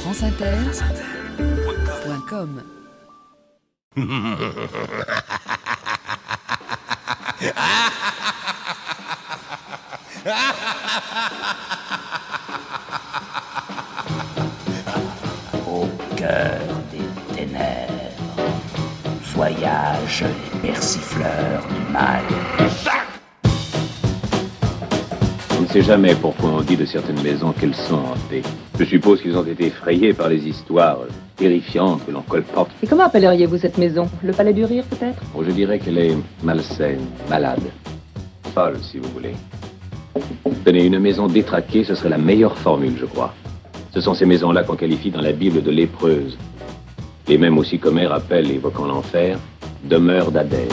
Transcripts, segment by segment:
franceinter.com. Au cœur des ténèbres voyagent les persifleurs du mal. On ne sait jamais pourquoi on dit de certaines maisons qu'elles sont hantées. Je suppose qu'ils ont été effrayés par les histoires terrifiantes que l'on colporte. Et comment appelleriez-vous cette maison? Le Palais du Rire, peut-être? Oh, je dirais qu'elle est malsaine, malade, folle, si vous voulez. Tenez, une maison détraquée, ce serait la meilleure formule, je crois. Ce sont ces maisons-là qu'on qualifie dans la Bible de lépreuses. Les mêmes aussi qu'Homère appelle, évoquant l'enfer, demeure d'Hadès.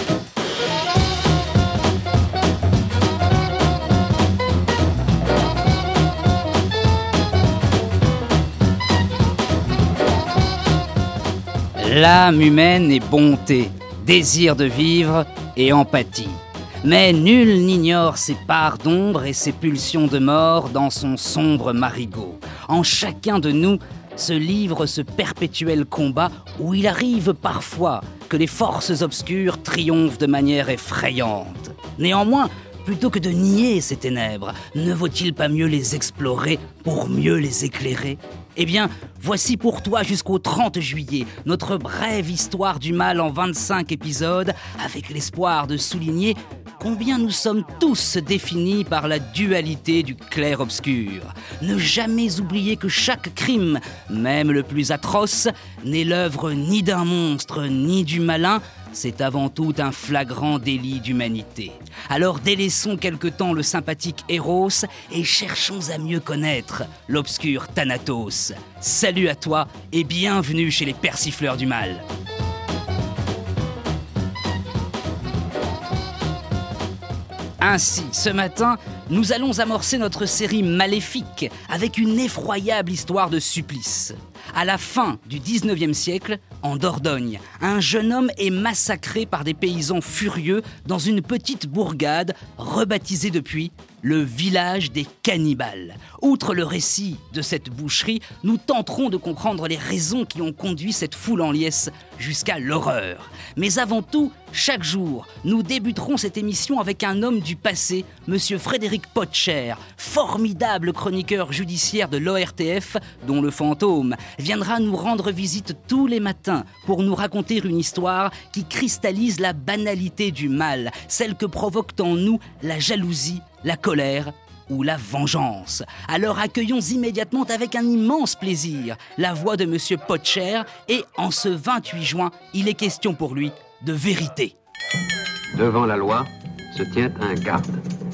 L'âme humaine est bonté, désir de vivre et empathie. Mais nul n'ignore ses parts d'ombre et ses pulsions de mort dans son sombre marigot. En chacun de nous se livre ce perpétuel combat où il arrive parfois que les forces obscures triomphent de manière effrayante. Néanmoins, plutôt que de nier ces ténèbres, ne vaut-il pas mieux les explorer pour mieux les éclairer ? Eh bien, voici pour toi jusqu'au 30 juillet notre brève histoire du mal en 25 épisodes, avec l'espoir de souligner combien nous sommes tous définis par la dualité du clair-obscur. Ne jamais oublier que chaque crime, même le plus atroce, n'est l'œuvre ni d'un monstre ni du malin, c'est avant tout un flagrant délit d'humanité. Alors délaissons quelque temps le sympathique Eros et cherchons à mieux connaître l'obscur Thanatos. Salut à toi et bienvenue chez les persifleurs du mal. Ainsi, ce matin, nous allons amorcer notre série maléfique avec une effroyable histoire de supplice. À la fin du 19e siècle, en Dordogne, un jeune homme est massacré par des paysans furieux dans une petite bourgade rebaptisée depuis le village des cannibales. Outre le récit de cette boucherie, nous tenterons de comprendre les raisons qui ont conduit cette foule en liesse jusqu'à l'horreur. Mais avant tout, chaque jour, nous débuterons cette émission avec un homme du passé, Monsieur Frédéric Potcher, formidable chroniqueur judiciaire de l'ORTF, dont le fantôme viendra nous rendre visite tous les matins pour nous raconter une histoire qui cristallise la banalité du mal, celle que provoque en nous la jalousie, la colère ou la vengeance. Alors accueillons immédiatement avec un immense plaisir la voix de Monsieur Potcher et en ce 28 juin, il est question pour lui de vérité. Devant la loi se tient un garde.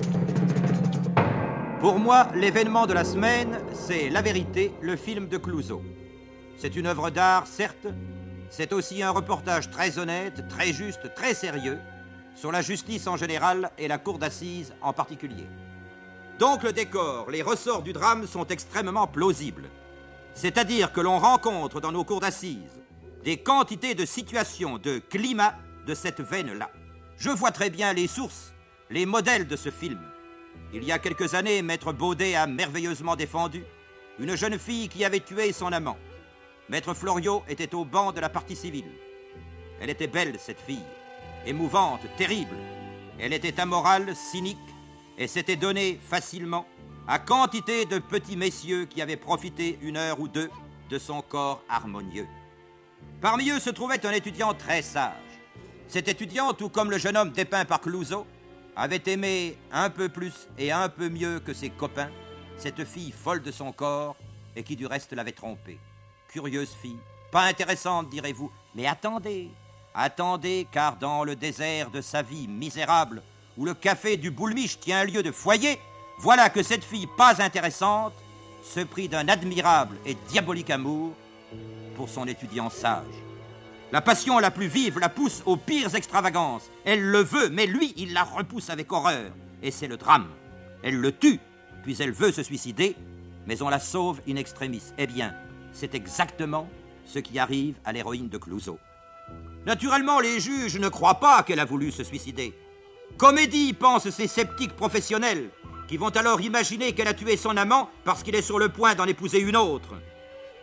Pour moi, l'événement de la semaine, c'est La Vérité, le film de Clouzot. C'est une œuvre d'art, certes, c'est aussi un reportage très honnête, très juste, très sérieux, sur la justice en général et la cour d'assises en particulier. Donc le décor, les ressorts du drame sont extrêmement plausibles. C'est-à-dire que l'on rencontre dans nos cours d'assises des quantités de situations, de climat de cette veine-là. Je vois très bien les sources, les modèles de ce film. Il y a quelques années, Maître Baudet a merveilleusement défendu une jeune fille qui avait tué son amant. Maître Floriot était au banc de la partie civile. Elle était belle, cette fille, émouvante, terrible. Elle était amorale, cynique, et s'était donnée facilement à quantité de petits messieurs qui avaient profité une heure ou deux de son corps harmonieux. Parmi eux se trouvait un étudiant très sage. Cet étudiant, tout comme le jeune homme dépeint par Clouzot, avait aimé un peu plus et un peu mieux que ses copains cette fille folle de son corps et qui du reste l'avait trompé. Curieuse fille, pas intéressante, direz-vous, mais attendez, car dans le désert de sa vie misérable, où le café du Boulmiche tient lieu de foyer, voilà que cette fille pas intéressante se prit d'un admirable et diabolique amour pour son étudiant sage. La passion la plus vive la pousse aux pires extravagances. Elle le veut, mais lui, il la repousse avec horreur. Et c'est le drame. Elle le tue, puis elle veut se suicider, mais on la sauve in extremis. Eh bien, c'est exactement ce qui arrive à l'héroïne de Clouzot. Naturellement, les juges ne croient pas qu'elle a voulu se suicider. Comédie, pensent ces sceptiques professionnels, qui vont alors imaginer qu'elle a tué son amant parce qu'il est sur le point d'en épouser une autre.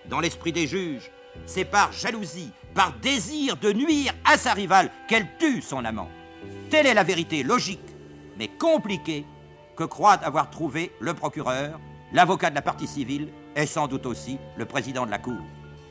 dans l'esprit des juges, c'est par jalousie, par désir de nuire à sa rivale qu'elle tue son amant. Telle est la vérité logique, mais compliquée, que croit avoir trouvé le procureur, l'avocat de la partie civile et sans doute aussi le président de la Cour.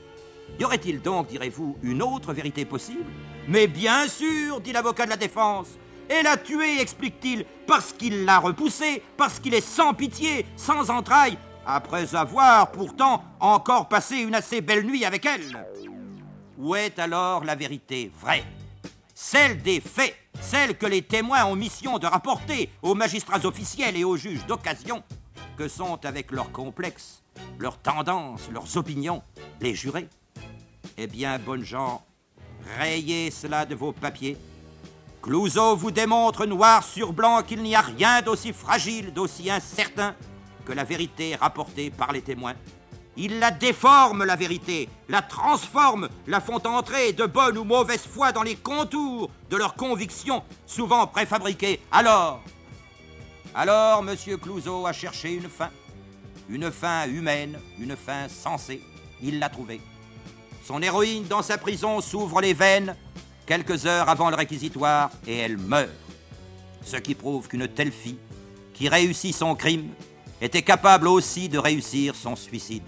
Y aurait-il donc, direz-vous, une autre vérité possible? Mais bien sûr, dit l'avocat de la défense. Elle a tué, explique-t-il, parce qu'il l'a repoussée, parce qu'il est sans pitié, sans entrailles, après avoir pourtant encore passé une assez belle nuit avec elle. Où est alors la vérité vraie? Celle des faits, celle que les témoins ont mission de rapporter aux magistrats officiels et aux juges d'occasion, que sont, avec leurs complexes, leurs tendances, leurs opinions, les jurés. Eh bien, bonnes gens, rayez cela de vos papiers. Clouzot vous démontre noir sur blanc qu'il n'y a rien d'aussi fragile, d'aussi incertain que la vérité rapportée par les témoins. Il la déforme, la vérité, la transforme, la font entrer de bonne ou mauvaise foi dans les contours de leurs convictions, souvent préfabriquées. Alors, Monsieur Clouzot a cherché une fin humaine, une fin sensée. Il l'a trouvée. Son héroïne, dans sa prison, s'ouvre les veines quelques heures avant le réquisitoire et elle meurt. Ce qui prouve qu'une telle fille, qui réussit son crime, était capable aussi de réussir son suicide.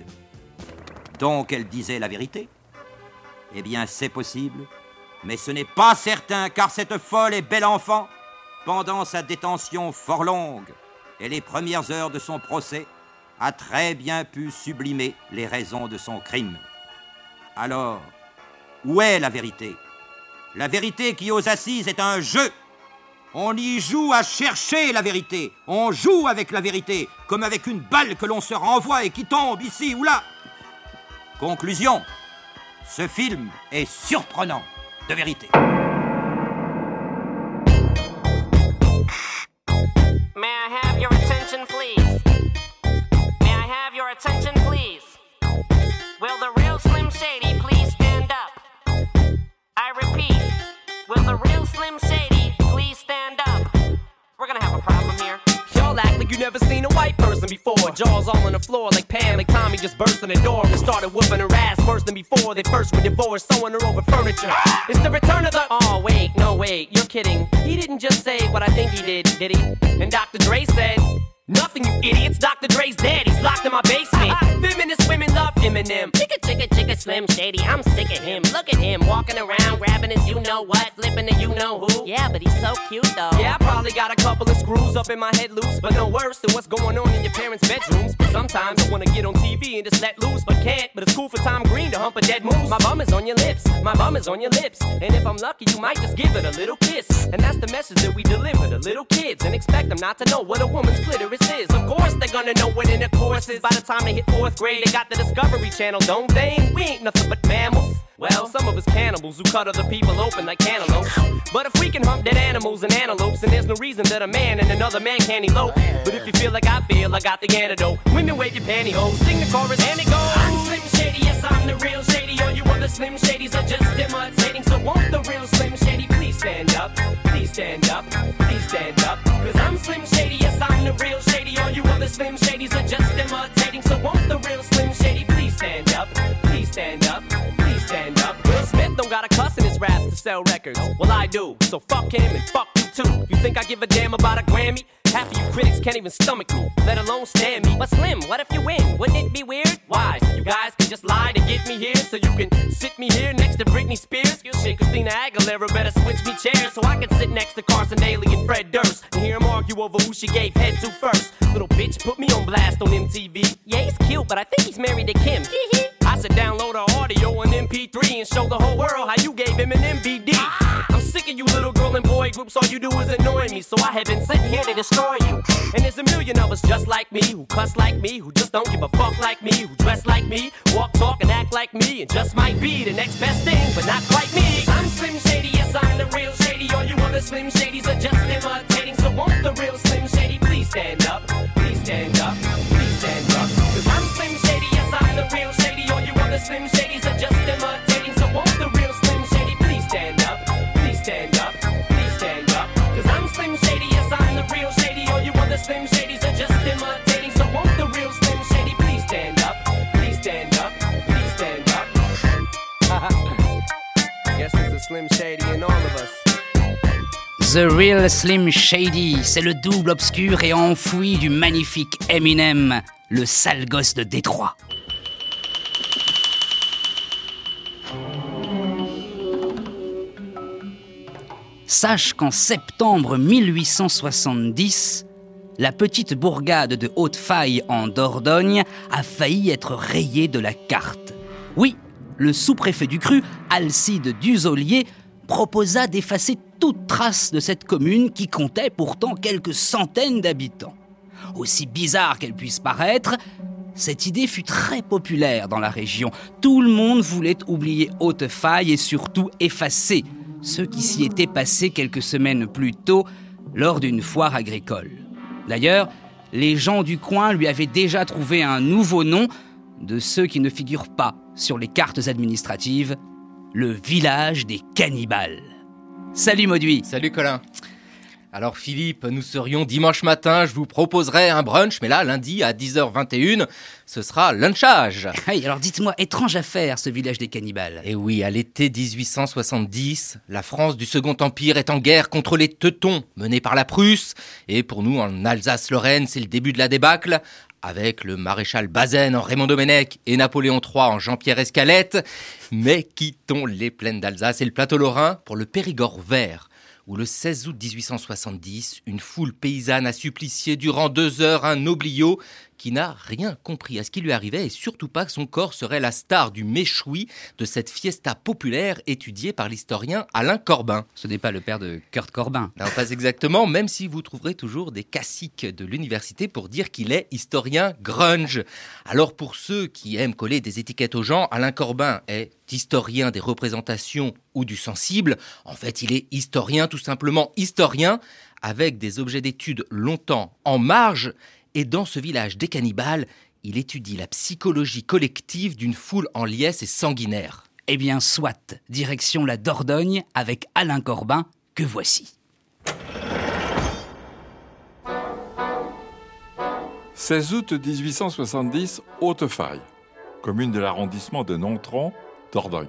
Donc elle disait la vérité? Eh bien, c'est possible, mais ce n'est pas certain, car cette folle et belle enfant, pendant sa détention fort longue et les premières heures de son procès, a très bien pu sublimer les raisons de son crime. Alors, où est la vérité? La vérité qui, aux assises, est un jeu. On y joue à chercher la vérité. On joue avec la vérité, comme avec une balle que l'on se renvoie et qui tombe ici ou là. Conclusion, ce film est surprenant de vérité. May I have your attention, please? May I have your attention, please? Will the real Slim Shady please stand up? I repeat, will the real Slim Shady please stand up? We're gonna have a problem here. Y'all act like you never seen a white person before. Jaws all on the floor like Pam, like Tommy just burst in the door and started whooping her ass worse than before. They first were divorced, sewing her over furniture. It's the return of the... Oh, wait, no, wait, you're kidding. He didn't just say what I think he did he? And Dr. Dre said... Nothing, you idiots. Dr. Dre's dead. He's locked in my basement. Feminist women love Eminem. Chicka, Slim Shady. I'm sick of him. Look at him walking around, grabbing his you-know-what, flipping the you-know-who. Yeah, but he's so cute, though. Yeah, I probably got a couple of screws up in my head loose, but no worse than what's going on in your parents' bedrooms. But sometimes I wanna get on TV and just let loose, but can't. But it's cool for Tom Green to hump a dead moose. My bum is on your lips. My bum is on your lips. And if I'm lucky, you might just give it a little kiss. And that's the message that we deliver to little kids and expect them not to know what a woman's clitoris is. Of course they're gonna know what intercourse is. By the time they hit 4th grade, they got the Discovery Channel, don't they? We ain't nothing but mammals. Well, some of us cannibals who cut other people open like cantaloupes. But if we can hump dead animals and antelopes, then there's no reason that a man and another man can't elope. But if you feel like I feel, I got the antidote. Women wave your pantyhose, sing the chorus and it goes. I'm Slim Shady, yes I'm the real Shady. All you other Slim Shadys are just imitating. So won't the real Slim Shady please stand up? Please stand up, please stand up. Cause I'm Slim Shady, yes I'm the real Shady. All you other Slim Shadys are just imitating. So won't the real Slim Shady please stand up? Please stand up, please stand up. Will Smith don't got a cuss in his raps to sell records. Well I do, so fuck him and fuck you too. You think I give a damn about a Grammy? Half of you critics can't even stomach me, let alone stand me. But Slim, what if you win? Wouldn't it be weird? Why? So you guys can just lie to get me here, so you can sit me here next to Britney Spears? Shit, Christina Aguilera better switch me chairs so I can sit next to Carson Daly and Fred Durst and hear them argue over who she gave head to first. Little bitch put me on blast on MTV. Yeah, he's cute, but I think he's married to Kim. I said download our audio on MP3 and show the whole world how you gave him an MVD. I'm sick of you little girl and boy groups, all you do is annoy me, so I have been sitting here to destroy you. And there's a million of us just like me, who cuss like me, who just don't give a fuck like me, who dress like me, walk, talk, and act like me, and just might be the next best thing, but not quite me. I'm Slim Shady, yes I'm the real Shady. All you other Slim Shadys are just imitating. So won't the real Slim Shady please stand up? Please stand up, please stand up. Cause I'm Slim Shady, yes I'm the real Shady. All you other Slim Shadys are just imitating. So won't the real Slim Shady please stand up? Please stand up, please stand up. Cause I'm Slim Shady, yes I'm the real Shady. All you other Slim Shadys are just imitating. So won't the real Slim Shady please stand up? Please stand up, please Slim Shady and all of us. The Real Slim Shady, c'est le double obscur et enfoui du magnifique Eminem, le sale gosse de Détroit. Sache qu'en septembre 1870, la petite bourgade de Haute-Faille en Dordogne a failli être rayée de la carte. Oui, le sous-préfet du Cru, Alcide Duzolier, proposa d'effacer toute trace de cette commune qui comptait pourtant quelques centaines d'habitants. Aussi bizarre qu'elle puisse paraître, cette idée fut très populaire dans la région. Tout le monde voulait oublier Haute-Faille et surtout effacer ceux qui s'y étaient passés quelques semaines plus tôt lors d'une foire agricole. D'ailleurs, les gens du coin lui avaient déjà trouvé un nouveau nom de ceux qui ne figurent pas sur les cartes administratives, le village des cannibales. Salut Mauduit. Salut Colin. Alors Philippe, nous serions dimanche matin, je vous proposerais un brunch, mais là, lundi à 10h21, ce sera lunchage. Hey, alors dites-moi, étrange affaire ce village des cannibales. Et oui, à l'été 1870, la France du Second Empire est en guerre contre les Teutons, menés par la Prusse. Et pour nous, en Alsace-Lorraine, c'est le début de la débâcle, avec le maréchal Bazaine en Raymond Domenech et Napoléon III en Jean-Pierre Escalette. Mais quittons les plaines d'Alsace et le plateau lorrain pour le Périgord vert, où le 16 août 1870, une foule paysanne a supplicié durant 2 heures un nobliau qui n'a rien compris à ce qui lui arrivait et surtout pas que son corps serait la star du méchoui de cette fiesta populaire étudiée par l'historien Alain Corbin. Ce n'est pas le père de Kurt Cobain. Non, pas exactement, même si vous trouverez toujours des caciques de l'université pour dire qu'il est historien grunge. Alors pour ceux qui aiment coller des étiquettes aux gens, Alain Corbin est historien des représentations ou du sensible. En fait, il est historien, tout simplement historien, avec des objets d'études longtemps en marge. Et dans ce village des cannibales, il étudie la psychologie collective d'une foule en liesse et sanguinaire. Eh bien, soit, direction la Dordogne avec Alain Corbin, que voici. 16 août 1870, Haute-Faille, commune de l'arrondissement de Nontron, Dordogne.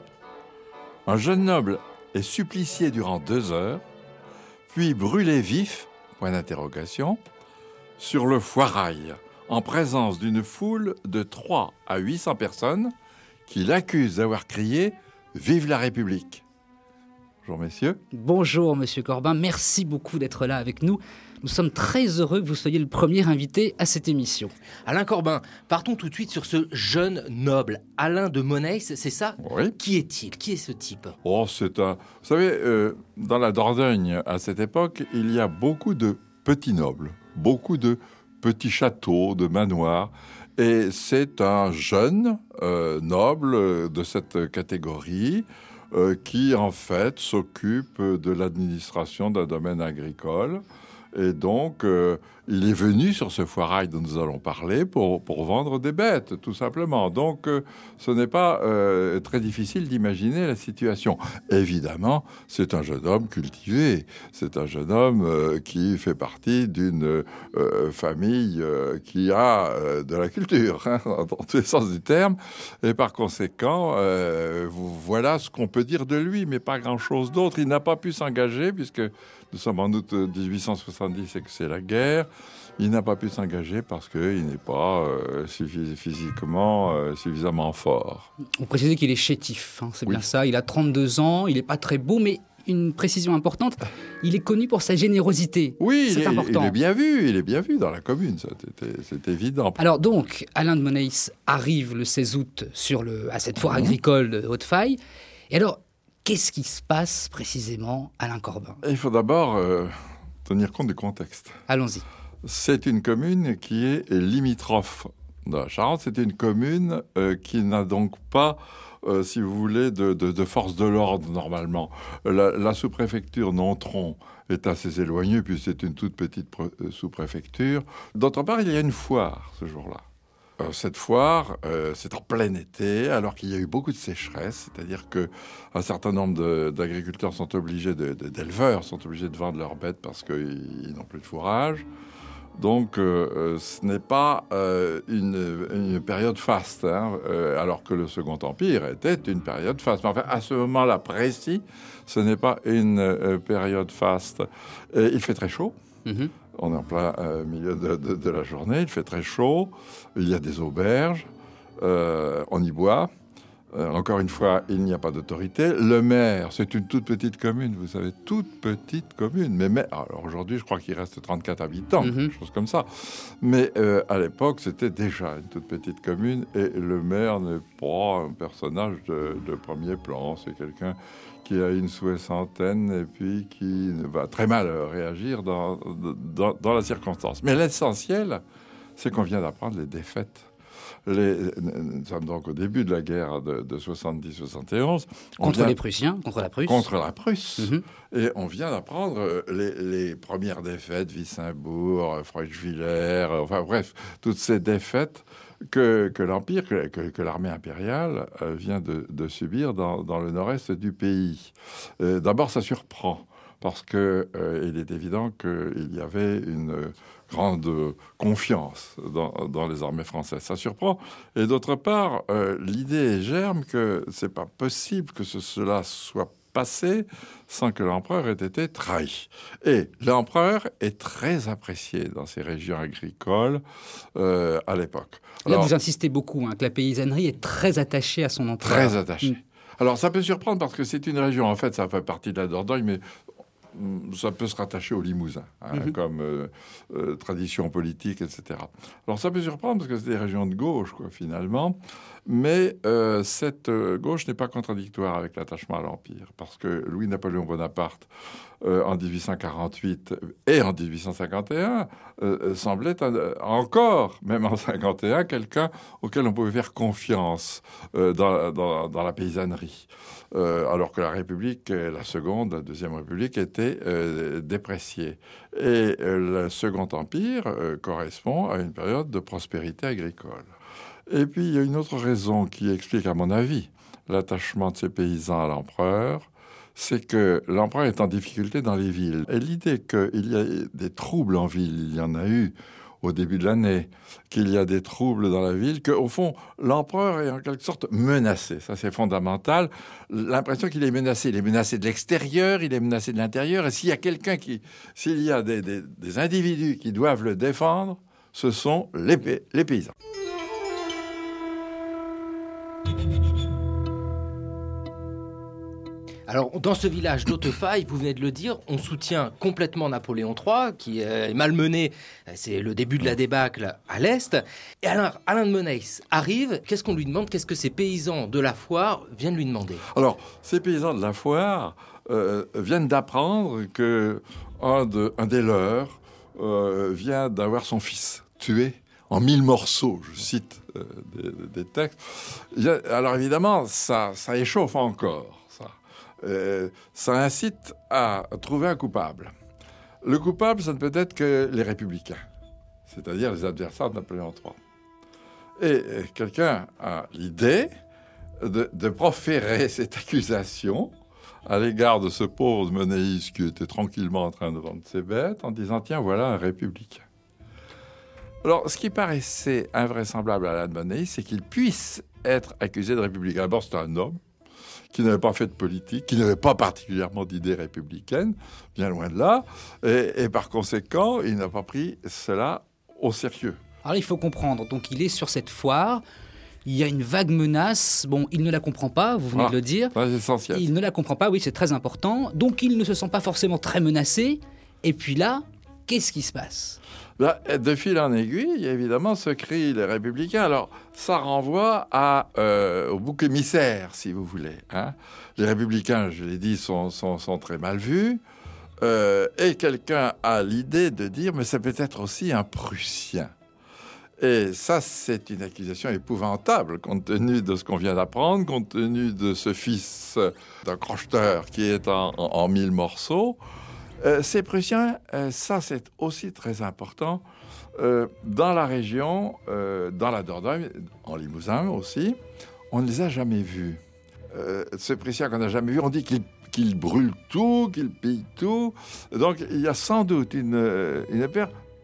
Un jeune noble est supplicié durant 2 heures, puis brûlé vif, point d'interrogation, sur le foirail, en présence d'une foule de 300 à 800 personnes qui l'accusent d'avoir crié « Vive la République !» Bonjour messieurs. Bonjour monsieur Corbin, merci beaucoup d'être là avec nous. Nous sommes très heureux que vous soyez le premier invité à cette émission. Alain Corbin, partons tout de suite sur ce jeune noble, Alain de Monneys, c'est ça ? Oui. Qui est-il ? Qui est ce type ? Oh, c'est un... Vous savez, dans la Dordogne, à cette époque, il y a beaucoup de petits nobles, beaucoup de petits châteaux, de manoirs. Et c'est un jeune noble de cette catégorie qui, en fait, s'occupe de l'administration d'un domaine agricole. Et donc, il est venu sur ce foirail dont nous allons parler pour vendre des bêtes, tout simplement. Donc, ce n'est pas très difficile d'imaginer la situation. Évidemment, c'est un jeune homme cultivé. C'est un jeune homme qui fait partie d'une famille qui a de la culture, hein, dans tous les sens du terme. Et par conséquent, voilà ce qu'on peut dire de lui, mais pas grand-chose d'autre. Il n'a pas pu s'engager, puisque nous sommes en août 1870 et que c'est la guerre. Il n'a pas pu s'engager parce qu'il n'est pas physiquement suffisamment fort. On précise qu'il est chétif, hein, c'est bien ça. Il a 32 ans, il n'est pas très beau, mais une précision importante, il est connu pour sa générosité. Oui, c'est important. Il est bien vu dans la commune, c'est évident. Alors donc, Alain de Monneys arrive le 16 août à cette foire agricole de Haute-Faille. Et alors, qu'est-ce qui se passe précisément, Alain Corbin ? Il faut d'abord tenir compte du contexte. Allons-y. C'est une commune qui est limitrophe de la Charente. C'est une commune qui n'a donc pas, si vous voulez, de force de l'ordre normalement. La sous-préfecture Nontron est assez éloignée, puis c'est une toute petite sous-préfecture. D'autre part, il y a une foire ce jour-là. Cette foire, c'est en plein été, alors qu'il y a eu beaucoup de sécheresse, c'est-à-dire qu'un certain nombre d'agriculteurs sont obligés, d'éleveurs sont obligés de vendre leurs bêtes parce qu'ils n'ont plus de fourrage. Donc, ce n'est pas une période faste, hein, alors que le Second Empire était une période faste. Mais enfin, à ce moment-là précis, ce n'est pas une période faste. Et il fait très chaud. Mm-hmm. On est en plein milieu de la journée. Il fait très chaud. Il y a des auberges. On y boit. Encore une fois, il n'y a pas d'autorité. Le maire, c'est une toute petite commune, vous savez, toute petite commune. Mais alors aujourd'hui, je crois qu'il reste 34 habitants, quelque chose comme ça. Mais à l'époque, c'était déjà une toute petite commune et le maire n'est pas un personnage de premier plan. C'est quelqu'un qui a une soixantaine et puis qui va très mal réagir dans la circonstance. Mais l'essentiel, c'est qu'on vient d'apprendre les défaites. Nous sommes donc au début de la guerre de 70-71. Contre les Prussiens, contre la Prusse. Contre la Prusse. Mm-hmm. Et on vient d'apprendre les premières défaites, Wissembourg, Freuchwiller, enfin bref, toutes ces défaites que l'Empire, que l'armée impériale vient de subir dans le nord-est du pays. D'abord, ça surprend, parce qu'il est évident qu'il y avait une grande confiance dans les armées françaises. Ça surprend. Et d'autre part, l'idée germe que c'est pas possible que cela soit passé sans que l'empereur ait été trahi. Et l'empereur est très apprécié dans ces régions agricoles à l'époque. Là, vous insistez beaucoup, que la paysannerie est très attachée à son empereur. Très attachée. Alors, ça peut surprendre parce que c'est une région, en fait, ça fait partie de la Dordogne, mais ça peut se rattacher au Limousin, comme tradition politique, etc. Alors ça peut surprendre parce que c'est des régions de gauche, finalement, mais cette gauche n'est pas contradictoire avec l'attachement à l'Empire, parce que Louis-Napoléon Bonaparte, en 1848 et en 1851, semblait encore, même en 51, quelqu'un auquel on pouvait faire confiance dans la paysannerie. Alors que la République, la seconde, la Deuxième République, était dépréciée. Et le Second Empire correspond à une période de prospérité agricole. Et puis, il y a une autre raison qui explique, à mon avis, l'attachement de ces paysans à l'empereur, c'est que l'empereur est en difficulté dans les villes. Et l'idée qu'il y a des troubles en ville, il y en a eu au début de l'année, qu'il y a des troubles dans la ville, qu'au fond, l'empereur est en quelque sorte menacé. Ça, c'est fondamental. L'impression qu'il est menacé. Il est menacé de l'extérieur, il est menacé de l'intérieur. Et s'il y a s'il y a des individus qui doivent le défendre, ce sont les paysans. Alors, dans ce village d'Hautefeuille, vous venez de le dire, on soutient complètement Napoléon III, qui est malmené. C'est le début de la débâcle à l'Est. Et alors, Alain de Meneys arrive. Qu'est-ce qu'on lui demande? Qu'est-ce que ces paysans de la Foire viennent lui demander? Alors, ces paysans de la Foire viennent d'apprendre qu'un des leurs vient d'avoir son fils tué en 1000 morceaux, je cite des textes. Alors évidemment, ça échauffe encore. Ça incite à trouver un coupable. Le coupable, ça ne peut être que les républicains, c'est-à-dire les adversaires de Napoléon III. Et quelqu'un a l'idée de proférer cette accusation à l'égard de ce pauvre Meneys qui était tranquillement en train de vendre ses bêtes, en disant « Tiens, voilà un républicain ». Alors, ce qui paraissait invraisemblable à Alain de Meneys, c'est qu'il puisse être accusé de républicain. D'abord, c'est un homme qui n'avait pas fait de politique, qui n'avait pas particulièrement d'idées républicaines, bien loin de là, et par conséquent, il n'a pas pris cela au sérieux. Alors il faut comprendre, donc il est sur cette foire, il y a une vague menace, bon, il ne la comprend pas, vous venez de le dire. C'est essentiel. Il ne la comprend pas, oui, c'est très important, donc il ne se sent pas forcément très menacé, et puis là, qu'est-ce qui se passe ? Là, de fil en aiguille, évidemment, se crient les républicains. Alors, ça renvoie au bouc émissaire, si vous voulez. Les républicains, je l'ai dit, sont très mal vus. Et quelqu'un a l'idée de dire, mais ça peut être aussi un Prussien. Et ça, c'est une accusation épouvantable, compte tenu de ce qu'on vient d'apprendre, compte tenu de ce fils d'un crocheteur qui est en 1000 morceaux. Ces Prussiens, ça c'est aussi très important, dans la région, dans la Dordogne, en Limousin aussi, on ne les a jamais vus. Ces Prussiens qu'on n'a jamais vus, on dit qu'ils brûlent tout, qu'ils pillent tout. Donc il y a sans doute une paire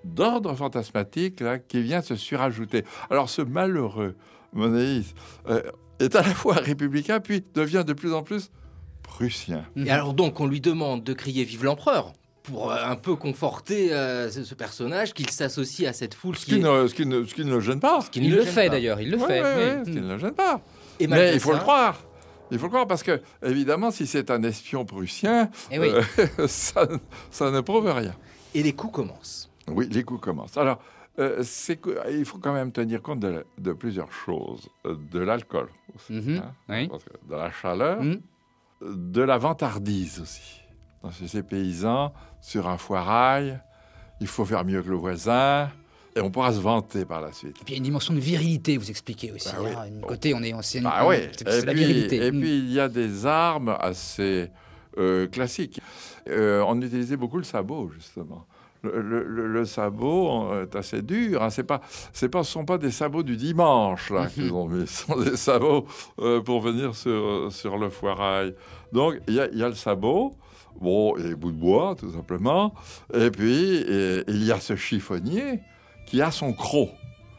d'ordre fantasmatique là, qui vient se surajouter. Alors ce malheureux Monéis est à la fois républicain, puis devient de plus en plus prussien. Et alors donc, on lui demande de crier « Vive l'empereur !» pour un peu conforter ce personnage, qu'il s'associe à cette foule Ce qui ne le gêne pas. Il le fait d'ailleurs, il le fait. Ce qui ne le gêne pas. Et mais il faut le croire. Il faut le croire parce que, évidemment, si c'est un espion prussien, ça ne prouve rien. Et les coups commencent. Oui, les coups commencent. Alors, il faut quand même tenir compte de plusieurs choses. De l'alcool aussi, parce que de la chaleur, de la vantardise aussi. Dans ces paysans, sur un foirail, il faut faire mieux que le voisin. Et on pourra se vanter par la suite. Et puis il y a une dimension de virilité, vous expliquez aussi. Côté, c'est la virilité. Et puis il y a des armes assez classiques. On utilisait beaucoup le sabot, justement. Le sabot est assez dur. Hein. Ce sont pas des sabots du dimanche là qu'ils ont mis. Ce sont des sabots pour venir sur le foirail. Donc il y a le sabot. Bon, il y a les bouts de bois, tout simplement. Et puis il y a ce chiffonnier qui a son croc.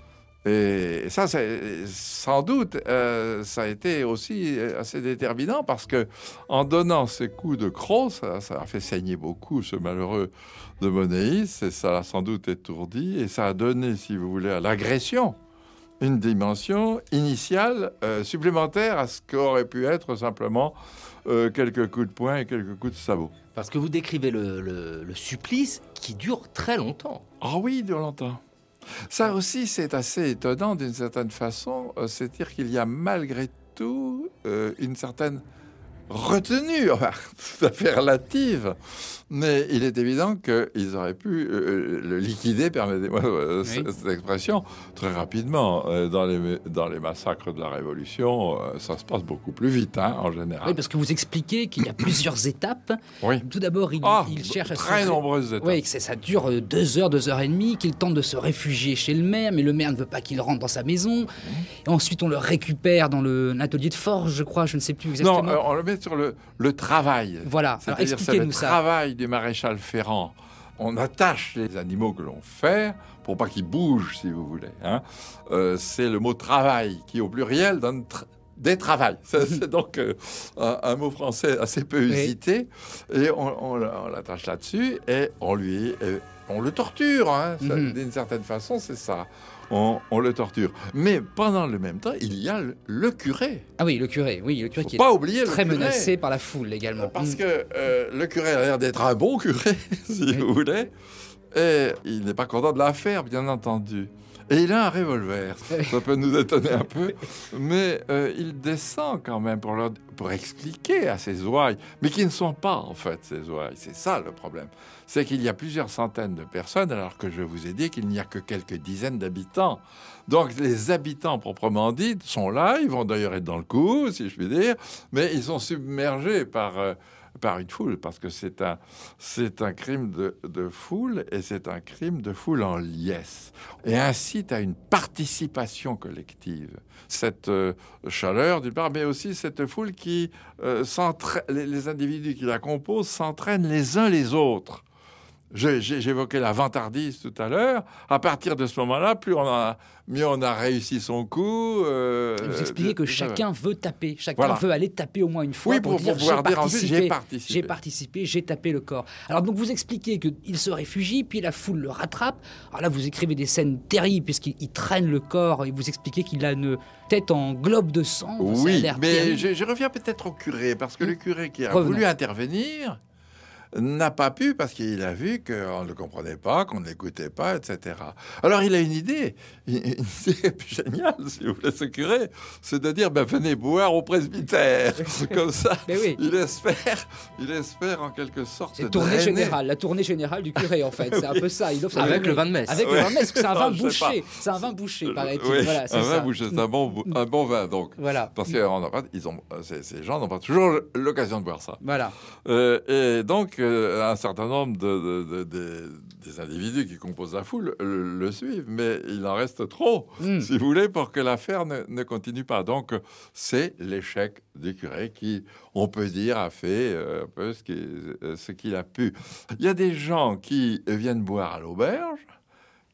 Et ça, sans doute, ça a été aussi assez déterminant parce que en donnant ces coups de croc, ça a fait saigner beaucoup ce malheureux de Monéis, et ça l'a sans doute étourdi, et ça a donné, si vous voulez, à l'agression une dimension initiale supplémentaire à ce qu'aurait pu être simplement quelques coups de poing et quelques coups de sabot. Parce que vous décrivez le supplice qui dure très longtemps. Ah oui, il dure longtemps. Ça aussi, c'est assez étonnant d'une certaine façon. C'est-à-dire qu'il y a malgré tout une certaine retenue, tout à fait relative. Mais il est évident qu'ils auraient pu le liquider, permettez-moi cette expression, très rapidement. Dans les massacres de la Révolution, ça se passe beaucoup plus vite, en général. Oui, parce que vous expliquez qu'il y a plusieurs étapes. Oui. Tout d'abord, il cherche à très nombreuses étapes. Oui, ça dure 2 heures, 2 heures et demie, qu'il tente de se réfugier chez le maire, mais le maire ne veut pas qu'il rentre dans sa maison. Et ensuite, on le récupère dans l'atelier de forge, je crois, je ne sais plus exactement. Non, on le met sur le travail. Voilà, alors expliquez-nous ça. Le travail du maréchal Ferrand. On attache les animaux que l'on fait pour pas qu'ils bougent, si vous voulez. C'est le mot travail qui, au pluriel, donne des travails. C'est donc un mot français assez peu usité. Et on l'attache là-dessus et on le torture. D'une certaine façon, c'est ça. On le torture. Mais pendant le même temps, il y a le curé. Ah oui, le curé qui pas oublier très menacé par la foule également. Parce que le curé a l'air d'être un bon curé, si vous voulez. Et il n'est pas content de l'affaire, bien entendu. Et il a un revolver. Ça peut nous étonner un peu. Mais il descend quand même pour expliquer à ses ouailles, mais qui ne sont pas en fait ses ouailles. C'est ça le problème. C'est qu'il y a plusieurs centaines de personnes, alors que je vous ai dit qu'il n'y a que quelques dizaines d'habitants. Donc les habitants proprement dits sont là, ils vont d'ailleurs être dans le coup, si je puis dire, mais ils sont submergés par une foule, parce que c'est un crime de foule, et c'est un crime de foule en liesse, et incite à une participation collective. Cette chaleur, d'une part, mais aussi cette foule qui les individus qui la composent s'entraînent les uns les autres. J'évoquais la vantardise tout à l'heure. À partir de ce moment-là, mieux on a réussi son coup. Vous expliquez que chacun veut taper, chacun veut aller taper au moins une fois pour pouvoir dire ensuite j'ai participé, j'ai tapé le corps. Alors donc vous expliquez qu'il se réfugie, puis la foule le rattrape. Alors là vous écrivez des scènes terribles puisqu'il traîne le corps et vous expliquez qu'il a une tête en globe de sang. Oui, mais je reviens peut-être au curé, parce que le curé qui a voulu intervenir n'a pas pu, parce qu'il a vu qu'on ne le comprenait pas, qu'on ne l'écoutait pas, etc. Alors il a une idée géniale, si vous voulez, ce curé, c'est de dire, venez boire au presbytère. Comme ça, oui. il espère en quelque sorte la tournée générale du curé, en fait. C'est un peu ça. Avec le vin de messe. Avec le vin de messe, c'est un vin bouché. C'est un vin bouché, paraît-il. Oui, voilà, un vin bouché, c'est un bon vin, donc. Voilà. Parce que ces gens n'ont pas toujours l'occasion de boire ça. Voilà. Et donc, un certain nombre des individus qui composent la foule le suivent, mais il en reste trop, si vous voulez, pour que l'affaire ne continue pas. Donc, c'est l'échec du curé qui, on peut dire, a fait un peu ce qu'il a pu. Il y a des gens qui viennent boire à l'auberge,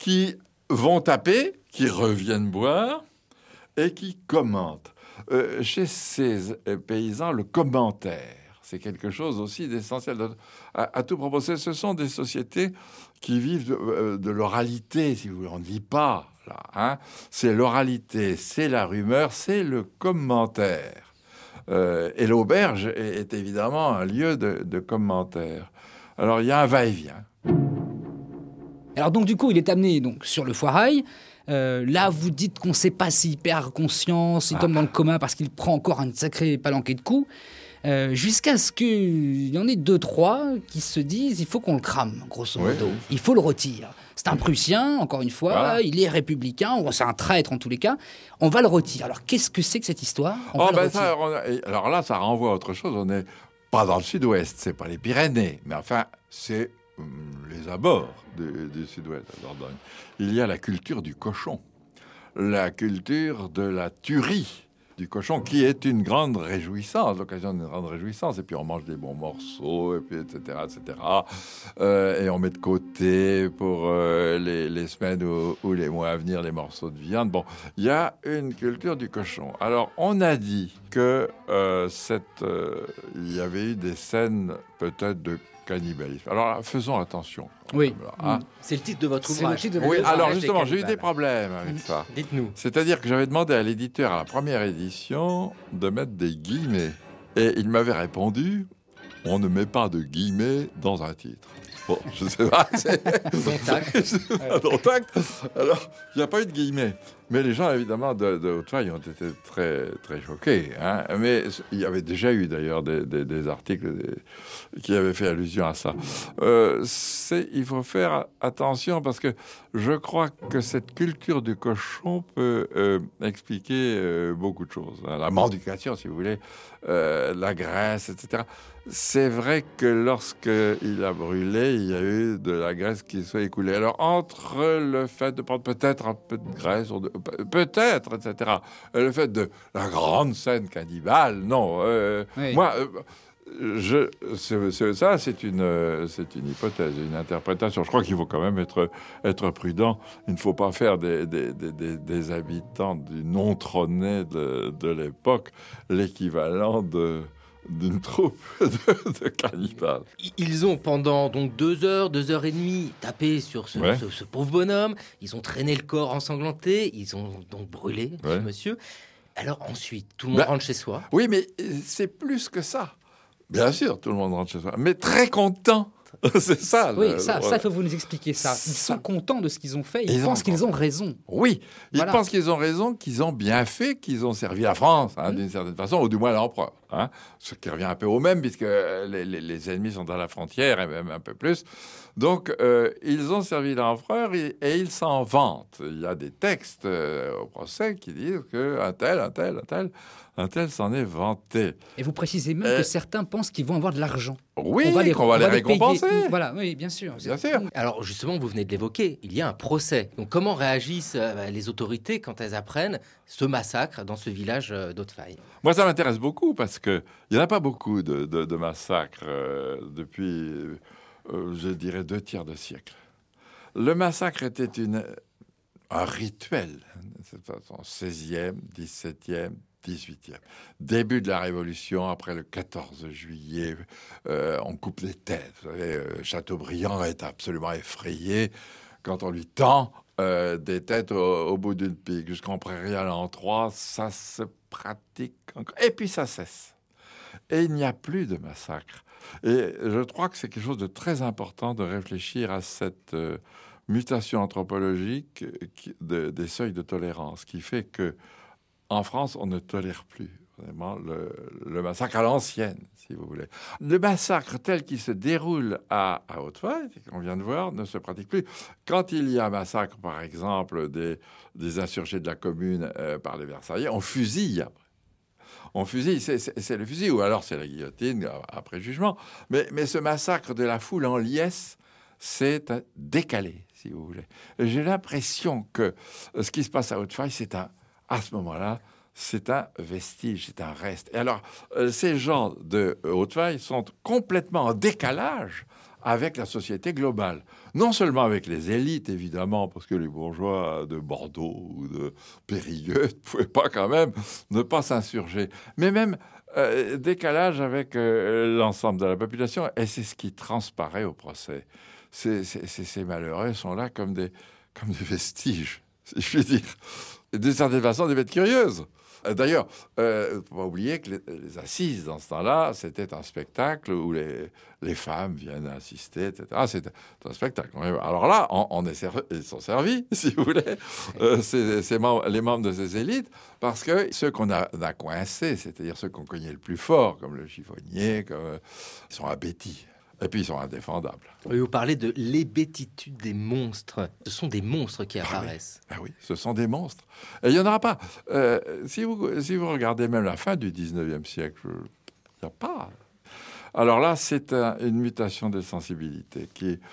qui vont taper, qui reviennent boire et qui commentent. Chez ces paysans, le commentaire, c'est quelque chose aussi d'essentiel. À tout propos, ce sont des sociétés qui vivent de l'oralité, si vous voulez. On ne lit pas, là. Hein. C'est l'oralité, c'est la rumeur, c'est le commentaire. Et l'auberge est évidemment un lieu de commentaire. Alors, il y a un va-et-vient. Alors donc du coup, il est amené donc sur le foirail. Là, vous dites qu'on ne sait pas s'il perd conscience, il tombe dans le coma parce qu'il prend encore un sacré palanquet de coups. Jusqu'à ce qu'il y en ait 2-3 qui se disent il faut qu'on le crame, grosso modo. Oui. Il faut le retirer. C'est un Prussien, encore une fois, il est républicain, c'est un traître en tous les cas. On va le retirer. Alors qu'est-ce que c'est que cette histoire? Alors là, ça renvoie à autre chose. On n'est pas dans le sud-ouest, c'est pas les Pyrénées, mais enfin, c'est les abords du sud-ouest, la Dordogne. Il y a la culture du cochon, la culture de la tuerie du cochon, qui est une grande réjouissance, l'occasion d'une grande réjouissance. Et puis on mange des bons morceaux, et puis etc., etc. Et on met de côté pour les semaines ou les mois à venir les morceaux de viande. Bon, il y a une culture du cochon. Alors on a dit que il y avait eu des scènes peut-être de cannibalisme. Alors faisons attention. Oui, c'est le titre de votre ouvrage. Oui, alors justement, j'ai eu des problèmes avec ça. Dites-nous. C'est-à-dire que j'avais demandé à l'éditeur à la première édition de mettre des guillemets. Et il m'avait répondu, on ne met pas de guillemets dans un titre. Bon, je sais pas. Dans tact. Alors, il n'y a pas eu de guillemets. Mais les gens, évidemment, de Hautefeuille ont été très, très choqués. Hein. Mais il y avait déjà eu, d'ailleurs, des articles qui avaient fait allusion à ça. Il faut faire attention parce que je crois que cette culture du cochon peut expliquer beaucoup de choses. Hein. La mendication, si vous voulez, la graisse, etc. C'est vrai que lorsqu'il a brûlé, il y a eu de la graisse qui s'est écoulée. Alors, entre le fait de prendre peut-être un peu de graisse, peut-être, etc., le fait de la grande scène cannibale, non. Moi, ça, c'est une hypothèse, une interprétation. Je crois qu'il faut quand même être prudent. Il ne faut pas faire des habitants du non-trôné de l'époque l'équivalent d'une troupe de cannibales. Ils ont pendant donc 2 heures, 2 heures et demie tapé sur ce pauvre bonhomme. Ils ont traîné le corps ensanglanté. Ils ont donc brûlé ce monsieur. Alors ensuite, tout le monde rentre chez soi. Oui, mais c'est plus que ça. Bien sûr, tout le monde rentre chez soi, mais très content. C'est ça. Oui, ça, il faut vous nous expliquer ça. Ils sont contents de ce qu'ils ont fait. Ils pensent qu'ils ont raison. Oui, ils pensent qu'ils ont raison, qu'ils ont bien fait, qu'ils ont servi la France, d'une certaine façon, ou du moins l'empereur. Hein, ce qui revient un peu au même, puisque les ennemis sont à la frontière, et même un peu plus. Donc, ils ont servi l'empereur et ils s'en vantent. Il y a des textes au procès qui disent qu'un tel s'en est vanté. Et vous précisez même que certains pensent qu'ils vont avoir de l'argent. Oui, qu'on va les récompenser. Voilà, oui, bien sûr. Bien sûr. Alors justement, vous venez de l'évoquer, il y a un procès. Donc comment réagissent les autorités quand elles apprennent ce massacre dans ce village d'Hautefeuille? Moi, ça m'intéresse beaucoup parce qu'il n'y en a pas beaucoup de massacres depuis, je dirais, 2 tiers de siècle. Le massacre était un rituel, de cette façon, 16e, 17e, 18e. Début de la Révolution, après le 14 juillet, on coupe les têtes. Vous savez, Chateaubriand est absolument effrayé quand on lui tend des têtes au bout d'une pique. Jusqu'en Prairial en 3, ça se pratique encore. Et puis ça cesse. Et il n'y a plus de massacre. Et je crois que c'est quelque chose de très important de réfléchir à cette mutation anthropologique des seuils de tolérance qui fait que en France, on ne tolère plus vraiment le massacre à l'ancienne, si vous voulez. Le massacre tel qu'il se déroule à Hautefeuille, qu'on vient de voir, ne se pratique plus. Quand il y a un massacre, par exemple, des insurgés de la Commune par les Versaillais, on fusille après. On fusille, c'est le fusil, ou alors c'est la guillotine après jugement. Mais ce massacre de la foule en liesse, c'est décalé, si vous voulez. Et j'ai l'impression que ce qui se passe à Hautefeuille, à ce moment-là, c'est un vestige, c'est un reste. Et alors, ces gens de Hautefeuille sont complètement en décalage avec la société globale. Non seulement avec les élites, évidemment, parce que les bourgeois de Bordeaux ou de Périgueux ne pouvaient pas quand même ne pas s'insurger, mais même décalage avec l'ensemble de la population. Et c'est ce qui transparaît au procès. Ces malheureux sont là comme des vestiges, si je puis dire. D'une certaine façon, des bêtes curieuses. D'ailleurs, il ne faut pas oublier que les assises, dans ce temps-là, c'était un spectacle où les femmes viennent assister, etc. C'est un spectacle. Alors là, ils sont servis, si vous voulez, les membres de ces élites, parce que ceux qu'on a coincés, c'est-à-dire ceux qu'on cognait le plus fort, comme le chiffonnier, ils sont appétits. Et puis, ils sont indéfendables. Oui, vous parlez de l'hébétitude des monstres. Ce sont des monstres qui apparaissent. Oui, ce sont des monstres. Et il n'y en aura pas. Si vous regardez même la fin du 19e siècle, il n'y a pas. Alors là, c'est une mutation des sensibilités.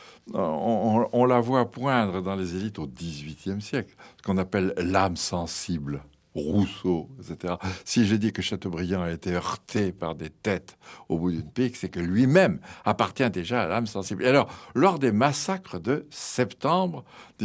On la voit poindre dans les élites au 18e siècle, ce qu'on appelle l'âme sensible. Rousseau, etc. Si j'ai dit que Chateaubriand a été heurté par des têtes au bout d'une pique, c'est que lui-même appartient déjà à l'âme sensible. Et alors, lors des massacres de septembre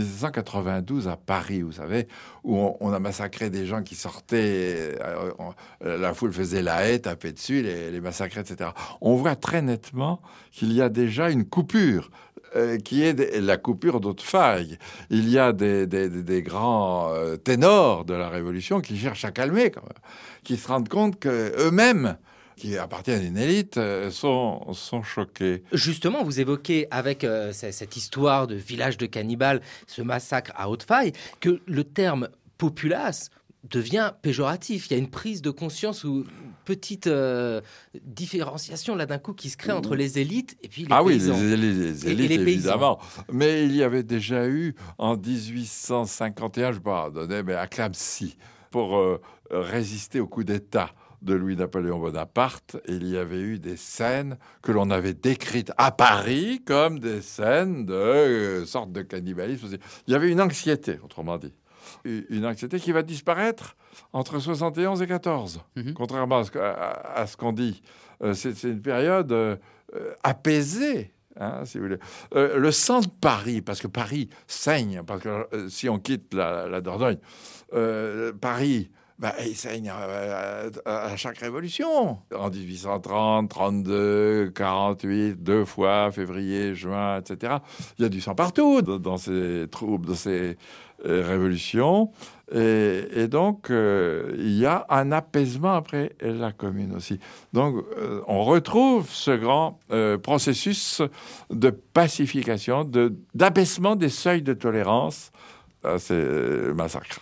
1792 à Paris, vous savez, où on a massacré des gens qui sortaient, la foule faisait la haie, tapait dessus, les massacrait, etc. On voit très nettement qu'il y a déjà une coupure qui est la coupure d'Hautefeuille. Il y a des grands ténors de la Révolution qui cherchent à calmer, quand même, qui se rendent compte qu'eux-mêmes, qui appartiennent à une élite, sont choqués. Justement, vous évoquez avec cette histoire de village de cannibales, ce massacre à Hautefeuille, que le terme populace devient péjoratif. Il y a une prise de conscience ou petite différenciation là d'un coup qui se crée entre les élites et puis les paysans. Oui, les élites évidemment. Mais il y avait déjà eu en 1851, je ne vais pas donner, mais à Clamecy, pour résister au coup d'État de Louis-Napoléon Bonaparte, il y avait eu des scènes que l'on avait décrites à Paris comme des scènes de sorte de cannibalisme. Il y avait une anxiété, autrement dit. Une anxiété qui va disparaître entre 71 et 14, contrairement à ce qu'on dit. C'est une période apaisée, si vous voulez. Le sang de Paris, parce que Paris saigne, parce que si on quitte la Dordogne, Paris... il saigne à chaque révolution. En 1830, 32, 48, 2 fois, février, juin, etc. Il y a du sang partout dans ces troubles, dans ces révolutions. Et donc, il y a un apaisement après la Commune aussi. Donc, on retrouve ce grand processus de pacification, d'abaissement des seuils de tolérance à ces massacres.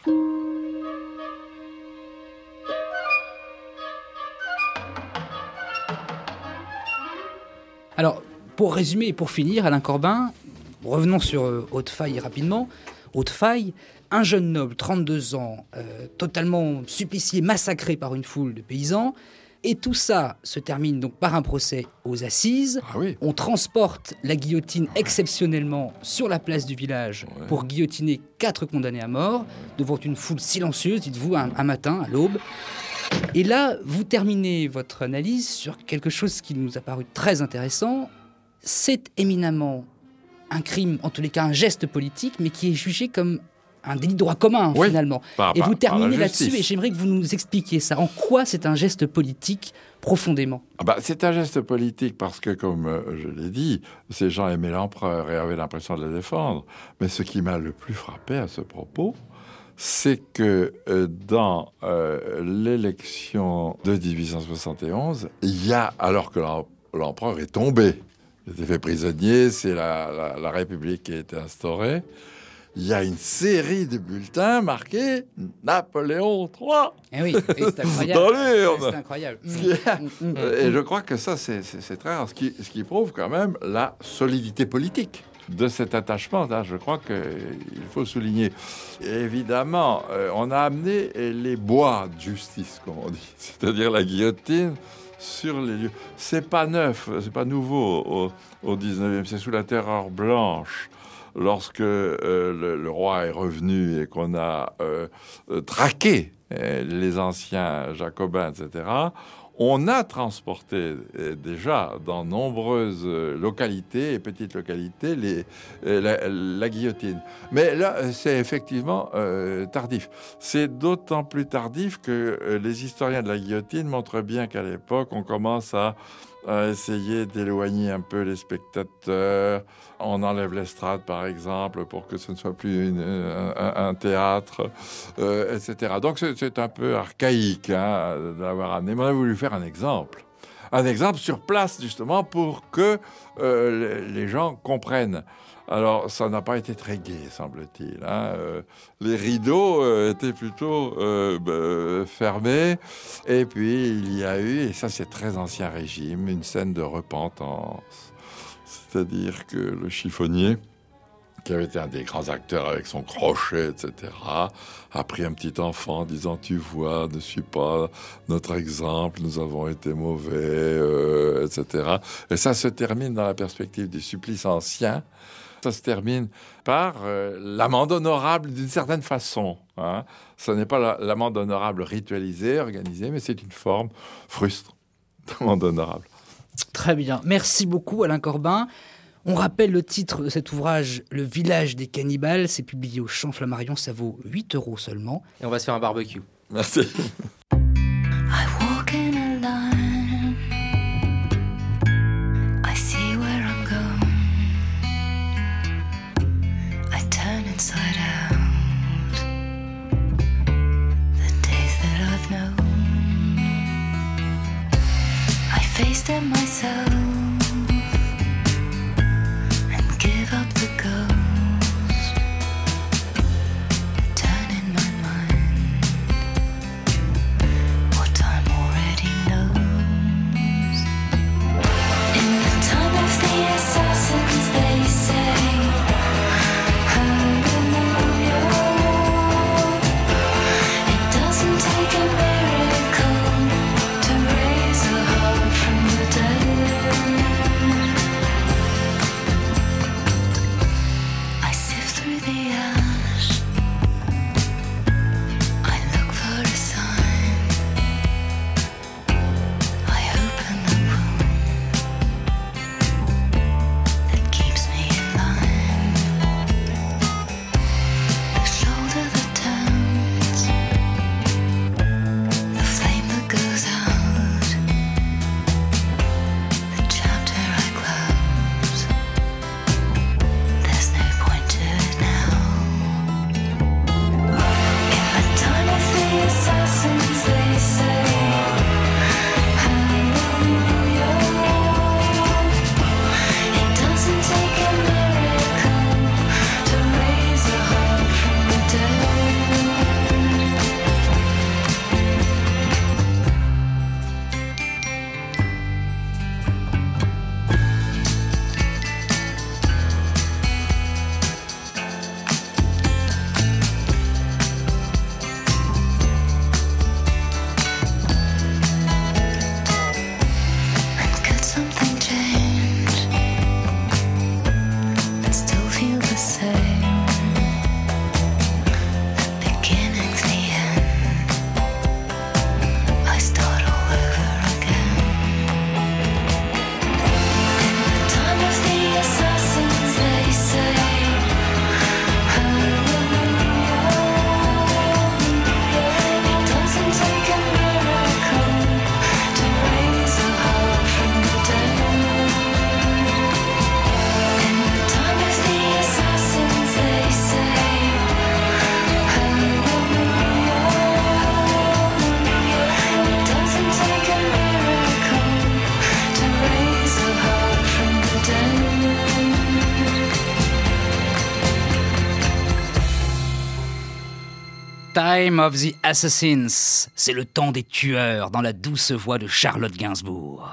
Alors, pour résumer et pour finir, Alain Corbin, revenons sur Hautefeuille rapidement. Hautefeuille, un jeune noble, 32 ans, totalement supplicié, massacré par une foule de paysans. Et tout ça se termine donc par un procès aux assises. Ah oui. On transporte la guillotine exceptionnellement sur la place du village pour guillotiner 4 condamnés à mort devant une foule silencieuse, dites-vous, un matin, à l'aube. Et là, vous terminez votre analyse sur quelque chose qui nous a paru très intéressant. C'est éminemment un crime, en tous les cas un geste politique, mais qui est jugé comme un délit de droit commun, finalement. Et vous terminez là-dessus, et j'aimerais que vous nous expliquiez ça. En quoi c'est un geste politique profondément ? C'est un geste politique parce que, comme je l'ai dit, ces gens aimaient l'empereur et avaient l'impression de le défendre. Mais ce qui m'a le plus frappé à ce propos, c'est que dans l'élection de 1871, il y a, alors que l'empereur est tombé, il a été fait prisonnier, c'est la République qui a été instaurée, il y a une série de bulletins marqués Napoléon III. Eh oui, c'est incroyable. Dans l'urne. C'est incroyable. Et je crois que ça, c'est très rare, ce qui prouve quand même la solidité politique de cet attachement. Là, je crois qu'il faut souligner. Évidemment, on a amené les bois de justice, comme on dit, c'est-à-dire la guillotine sur les lieux. C'est pas neuf, c'est pas nouveau au 19e, c'est sous la Terreur blanche. Lorsque le roi est revenu et qu'on a traqué les anciens jacobins, etc., On a transporté déjà dans nombreuses localités et petites localités la guillotine. Mais là, c'est effectivement tardif. C'est d'autant plus tardif que les historiens de la guillotine montrent bien qu'à l'époque, on commence à essayer d'éloigner un peu les spectateurs. On enlève l'estrade, par exemple, pour que ce ne soit plus un théâtre, etc. Donc, c'est un peu archaïque d'avoir amené. Mais on a voulu faire un exemple sur place, justement, pour que les gens comprennent. Alors, ça n'a pas été très gai, semble-t-il. Les rideaux étaient plutôt fermés. Et puis, il y a eu, et ça c'est très ancien régime, une scène de repentance. C'est-à-dire que le chiffonnier, qui avait été un des grands acteurs avec son crochet, etc., a pris un petit enfant en disant « Tu vois, ne suis pas notre exemple, nous avons été mauvais, etc. » Et ça se termine dans la perspective du supplice ancien. Ça se termine par l'amende honorable d'une certaine façon. Ce n'est pas l'amende honorable ritualisée, organisée, mais c'est une forme frustre d'amende honorable. Très bien. Merci beaucoup, Alain Corbin. On rappelle le titre de cet ouvrage, Le village des cannibales. C'est publié au Champ Flammarion. Ça vaut 8 € seulement. Et on va se faire un barbecue. Merci. I walk in a line. I see where I'm going. I turn inside out. The days that I've known, I face them myself and give up the ghost. Turn in my mind what time already knows. In the time of the assassins, they say hallelujah. It doesn't take a miracle to raise a heart from the dead. I sift through the ash, I look for a sign, I open the wound that keeps me in line. The shoulder that turns, the flame that goes out, the chapter I close. There's no point to it now. In the time of the assassins, they say hallelujah. It doesn't take a miracle to raise a heart from the dead. And could something change and still feel the same? The beginning's the end. I start all over again. In the time of the assassins, they say hallelujah. It doesn't take a miracle to raise a heart from the dead. In the time of the assassins, they say hallelujah. It doesn't take a miracle to raise a heart from the dead. Time of the Assassins. C'est le temps des tueurs dans la douce voix de Charlotte Gainsbourg.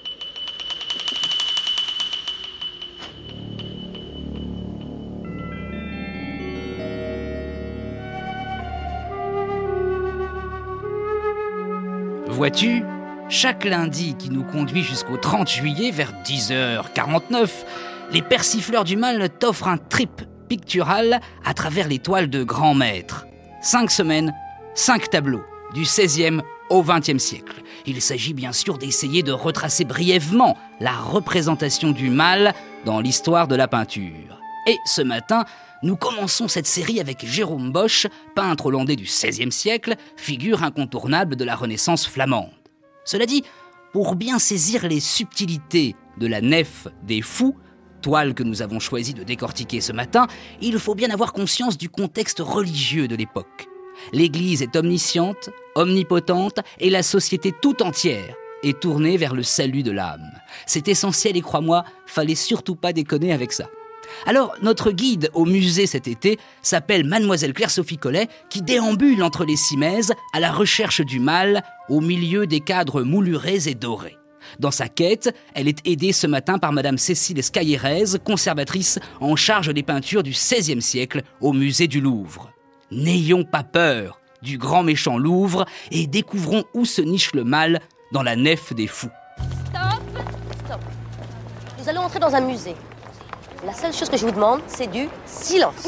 Vois-tu, chaque lundi qui nous conduit jusqu'au 30 juillet vers 10h49, les Persifleurs du Mal t'offrent un trip pictural à travers les toiles de grands maîtres. 5 semaines, 5 tableaux, du XVIe au XXe siècle. Il s'agit bien sûr d'essayer de retracer brièvement la représentation du mal dans l'histoire de la peinture. Et ce matin, nous commençons cette série avec Jérôme Bosch, peintre hollandais du XVIe siècle, figure incontournable de la Renaissance flamande. Cela dit, pour bien saisir les subtilités de la nef des fous, toile que nous avons choisi de décortiquer ce matin, il faut bien avoir conscience du contexte religieux de l'époque. L'Église est omnisciente, omnipotente, et la société tout entière est tournée vers le salut de l'âme. C'est essentiel et crois-moi, fallait surtout pas déconner avec ça. Alors, notre guide au musée cet été s'appelle Mademoiselle Claire-Sophie Collet, qui déambule entre les cimaises à la recherche du mal au milieu des cadres moulurés et dorés. Dans sa quête, elle est aidée ce matin par Madame Cécile Escaillérez, conservatrice en charge des peintures du XVIe siècle au musée du Louvre. N'ayons pas peur du grand méchant Louvre et découvrons où se niche le mal dans la nef des fous. Stop. Nous allons entrer dans un musée. La seule chose que je vous demande, c'est du silence.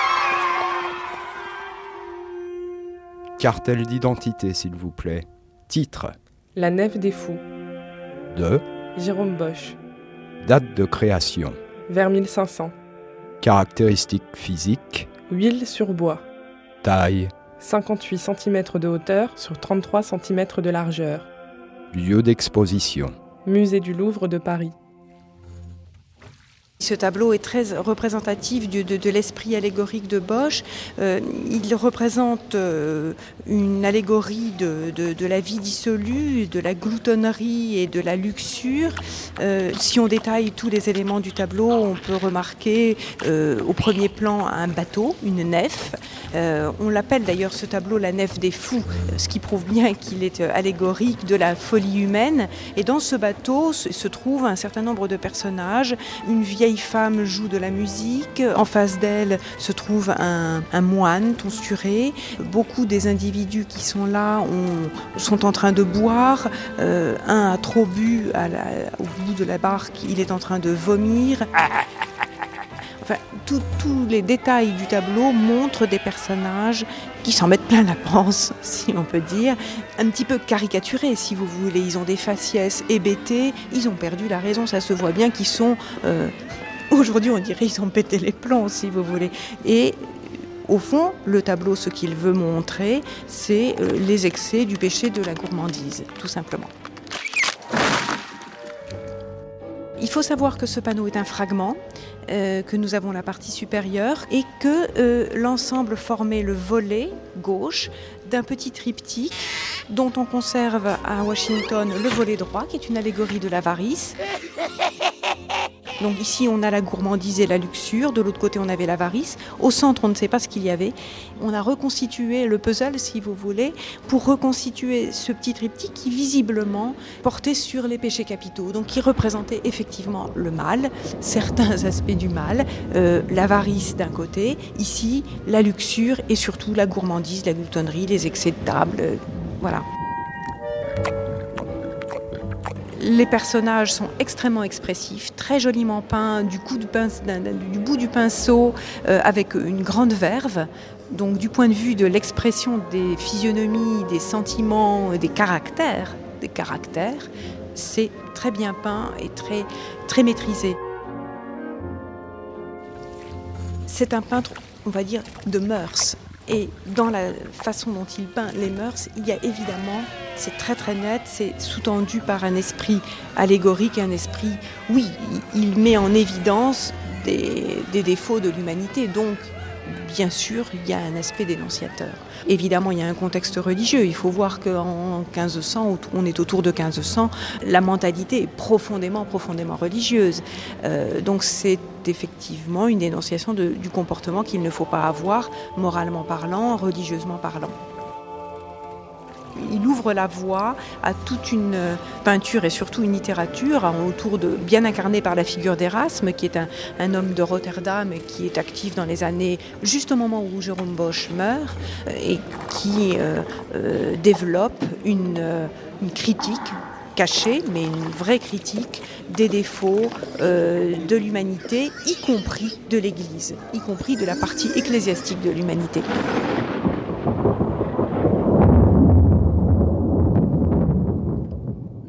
Cartel d'identité, s'il vous plaît. Titre. La nef des fous. De. Jérôme Bosch. Date de création. Vers 1500. Caractéristiques physiques. Huile sur bois. Taille. 58 cm de hauteur sur 33 cm de largeur. Lieu d'exposition. Musée du Louvre de Paris. Ce tableau est très représentatif de l'esprit allégorique de Bosch. Il représente une allégorie de la vie dissolue, de la gloutonnerie et de la luxure. Si on détaille tous les éléments du tableau, on peut remarquer au premier plan un bateau, une nef. On l'appelle d'ailleurs ce tableau la nef des fous, ce qui prouve bien qu'il est allégorique de la folie humaine. Et dans ce bateau se trouve un certain nombre de personnages. Une vieille femme joue de la musique, en face d'elle se trouve un moine tonsuré. Beaucoup des individus qui sont là sont en train de boire. Un a trop bu au bout de la barque, il est en train de vomir. Enfin, tous les détails du tableau montrent des personnages qui s'en mettent plein la panse, si on peut dire, un petit peu caricaturés, si vous voulez. Ils ont des faciès hébétés, ils ont perdu la raison, ça se voit bien qu'ils sont... aujourd'hui, on dirait qu'ils ont pété les plombs, si vous voulez. Et au fond, le tableau, ce qu'il veut montrer, c'est les excès du péché de la gourmandise, tout simplement. Il faut savoir que ce panneau est un fragment, que nous avons la partie supérieure et que l'ensemble formait le volet gauche d'un petit triptyque dont on conserve à Washington le volet droit, qui est une allégorie de l'avarice. Donc ici, on a la gourmandise et la luxure. De l'autre côté, on avait l'avarice. Au centre, on ne sait pas ce qu'il y avait. On a reconstitué le puzzle, si vous voulez, pour reconstituer ce petit triptyque qui, visiblement, portait sur les péchés capitaux. Donc, qui représentait effectivement le mal, certains aspects du mal, l'avarice d'un côté, ici, la luxure et surtout la gourmandise, la gloutonnerie, les excès de table, voilà. Les personnages sont extrêmement expressifs, très joliment peints, du bout du pinceau, avec une grande verve. Donc du point de vue de l'expression des physionomies, des sentiments, des caractères, c'est très bien peint et très, très maîtrisé. C'est un peintre, on va dire, de mœurs. Et dans la façon dont il peint les mœurs, il y a évidemment, c'est très très net, c'est sous-tendu par un esprit allégorique, un esprit, oui, il met en évidence des défauts de l'humanité, donc bien sûr il y a un aspect dénonciateur. Évidemment il y a un contexte religieux, il faut voir qu'en 1500, on est autour de 1500, la mentalité est profondément religieuse, donc c'est effectivement une dénonciation du comportement qu'il ne faut pas avoir, moralement parlant, religieusement parlant. Il ouvre la voie à toute une peinture et surtout une littérature autour bien incarnée par la figure d'Erasme, qui est un homme de Rotterdam et qui est actif dans les années, juste au moment où Jérôme Bosch meurt, et qui développe une critique cachée, mais une vraie critique des défauts de l'humanité, y compris de l'Église, y compris de la partie ecclésiastique de l'humanité.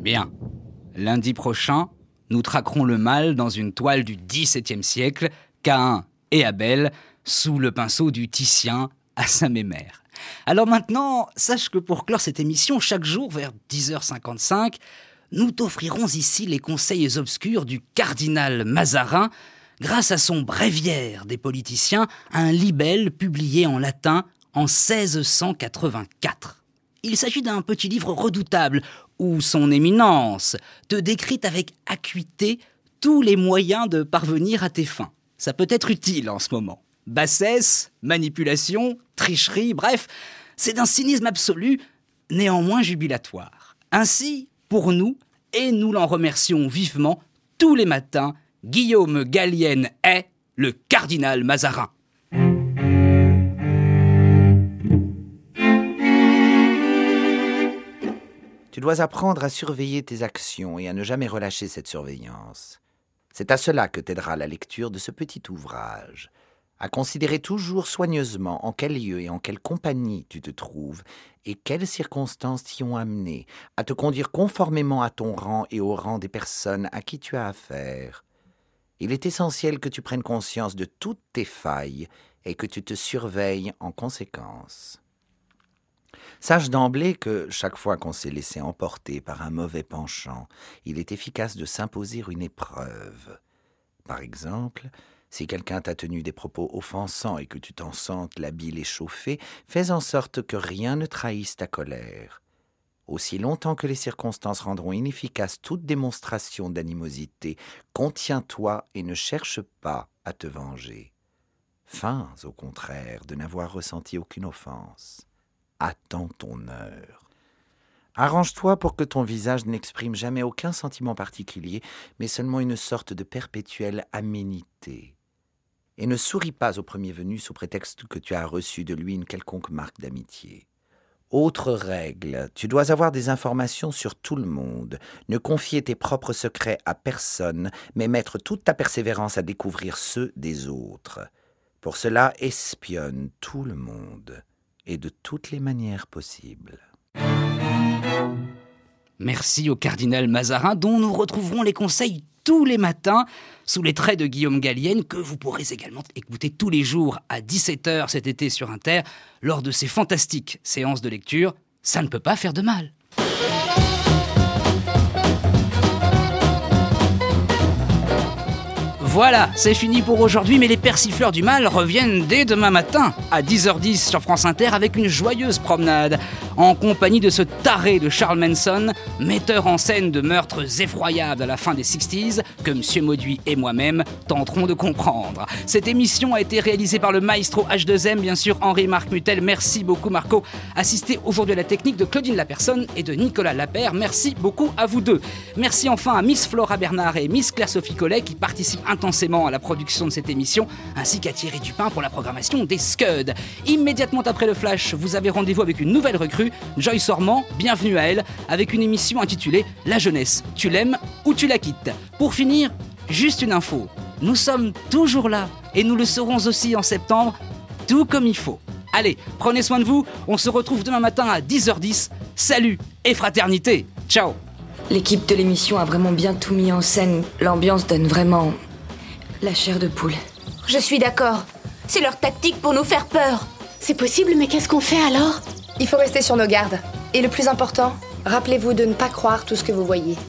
Bien. Lundi prochain, nous traquerons le mal dans une toile du XVIIe siècle, Caïn et Abel, sous le pinceau du Titien à sa mémère. Alors maintenant, sache que pour clore cette émission, chaque jour vers 10h55, nous t'offrirons ici les conseils obscurs du cardinal Mazarin, grâce à son bréviaire des politiciens, un libelle publié en latin en 1684. Il s'agit d'un petit livre redoutable où son éminence te décrit avec acuité tous les moyens de parvenir à tes fins. Ça peut être utile en ce moment. Bassesse, manipulation, tricherie, bref, c'est d'un cynisme absolu, néanmoins jubilatoire. Ainsi, pour nous, et nous l'en remercions vivement, tous les matins, Guillaume Gallienne est le cardinal Mazarin. Tu dois apprendre à surveiller tes actions et à ne jamais relâcher cette surveillance. C'est à cela que t'aidera la lecture de ce petit ouvrage. À considérer toujours soigneusement en quel lieu et en quelle compagnie tu te trouves et quelles circonstances t'y ont amené, à te conduire conformément à ton rang et au rang des personnes à qui tu as affaire. Il est essentiel que tu prennes conscience de toutes tes failles et que tu te surveilles en conséquence. Sache d'emblée que chaque fois qu'on s'est laissé emporter par un mauvais penchant, il est efficace de s'imposer une épreuve. Par exemple, si quelqu'un t'a tenu des propos offensants et que tu t'en sentes la bile échauffée, fais en sorte que rien ne trahisse ta colère. Aussi longtemps que les circonstances rendront inefficace toute démonstration d'animosité, contiens-toi et ne cherche pas à te venger. Feins, au contraire, de n'avoir ressenti aucune offense. Attends ton heure. Arrange-toi pour que ton visage n'exprime jamais aucun sentiment particulier, mais seulement une sorte de perpétuelle aménité. Et ne souris pas au premier venu sous prétexte que tu as reçu de lui une quelconque marque d'amitié. Autre règle, tu dois avoir des informations sur tout le monde, ne confier tes propres secrets à personne, mais mettre toute ta persévérance à découvrir ceux des autres. Pour cela, espionne tout le monde, et de toutes les manières possibles. Merci au cardinal Mazarin, dont nous retrouverons les conseils tous les matins sous les traits de Guillaume Gallienne, que vous pourrez également écouter tous les jours à 17h cet été sur Inter, lors de ces fantastiques séances de lecture. Ça ne peut pas faire de mal. Voilà, c'est fini pour aujourd'hui, mais les persifleurs du mal reviennent dès demain matin à 10h10 sur France Inter avec une joyeuse promenade en compagnie de ce taré de Charles Manson, metteur en scène de meurtres effroyables à la fin des 60s, que Monsieur Mauduit et moi-même tenterons de comprendre. Cette émission a été réalisée par le maestro H2M, bien sûr Henri-Marc Mutel. Merci beaucoup Marco. Assisté aujourd'hui à la technique de Claudine Lapersonne et de Nicolas Lapère. Merci beaucoup à vous deux. Merci enfin à Miss Flora Bernard et Miss Claire-Sophie Collet qui participent intensément à la production de cette émission, ainsi qu'à Thierry Dupin pour la programmation des Scuds. Immédiatement après le Flash, vous avez rendez-vous avec une nouvelle recrue, Joyce Ormand, bienvenue à elle, avec une émission intitulée « La jeunesse, tu l'aimes ou tu la quittes ». Pour finir, juste une info, nous sommes toujours là et nous le serons aussi en septembre, tout comme il faut. Allez, prenez soin de vous, on se retrouve demain matin à 10h10. Salut et fraternité, ciao. L'équipe de l'émission a vraiment bien tout mis en scène, l'ambiance donne vraiment la chair de poule. Je suis d'accord, c'est leur tactique pour nous faire peur. C'est possible, mais qu'est-ce qu'on fait alors ? Il faut rester sur nos gardes. Et le plus important, rappelez-vous de ne pas croire tout ce que vous voyez.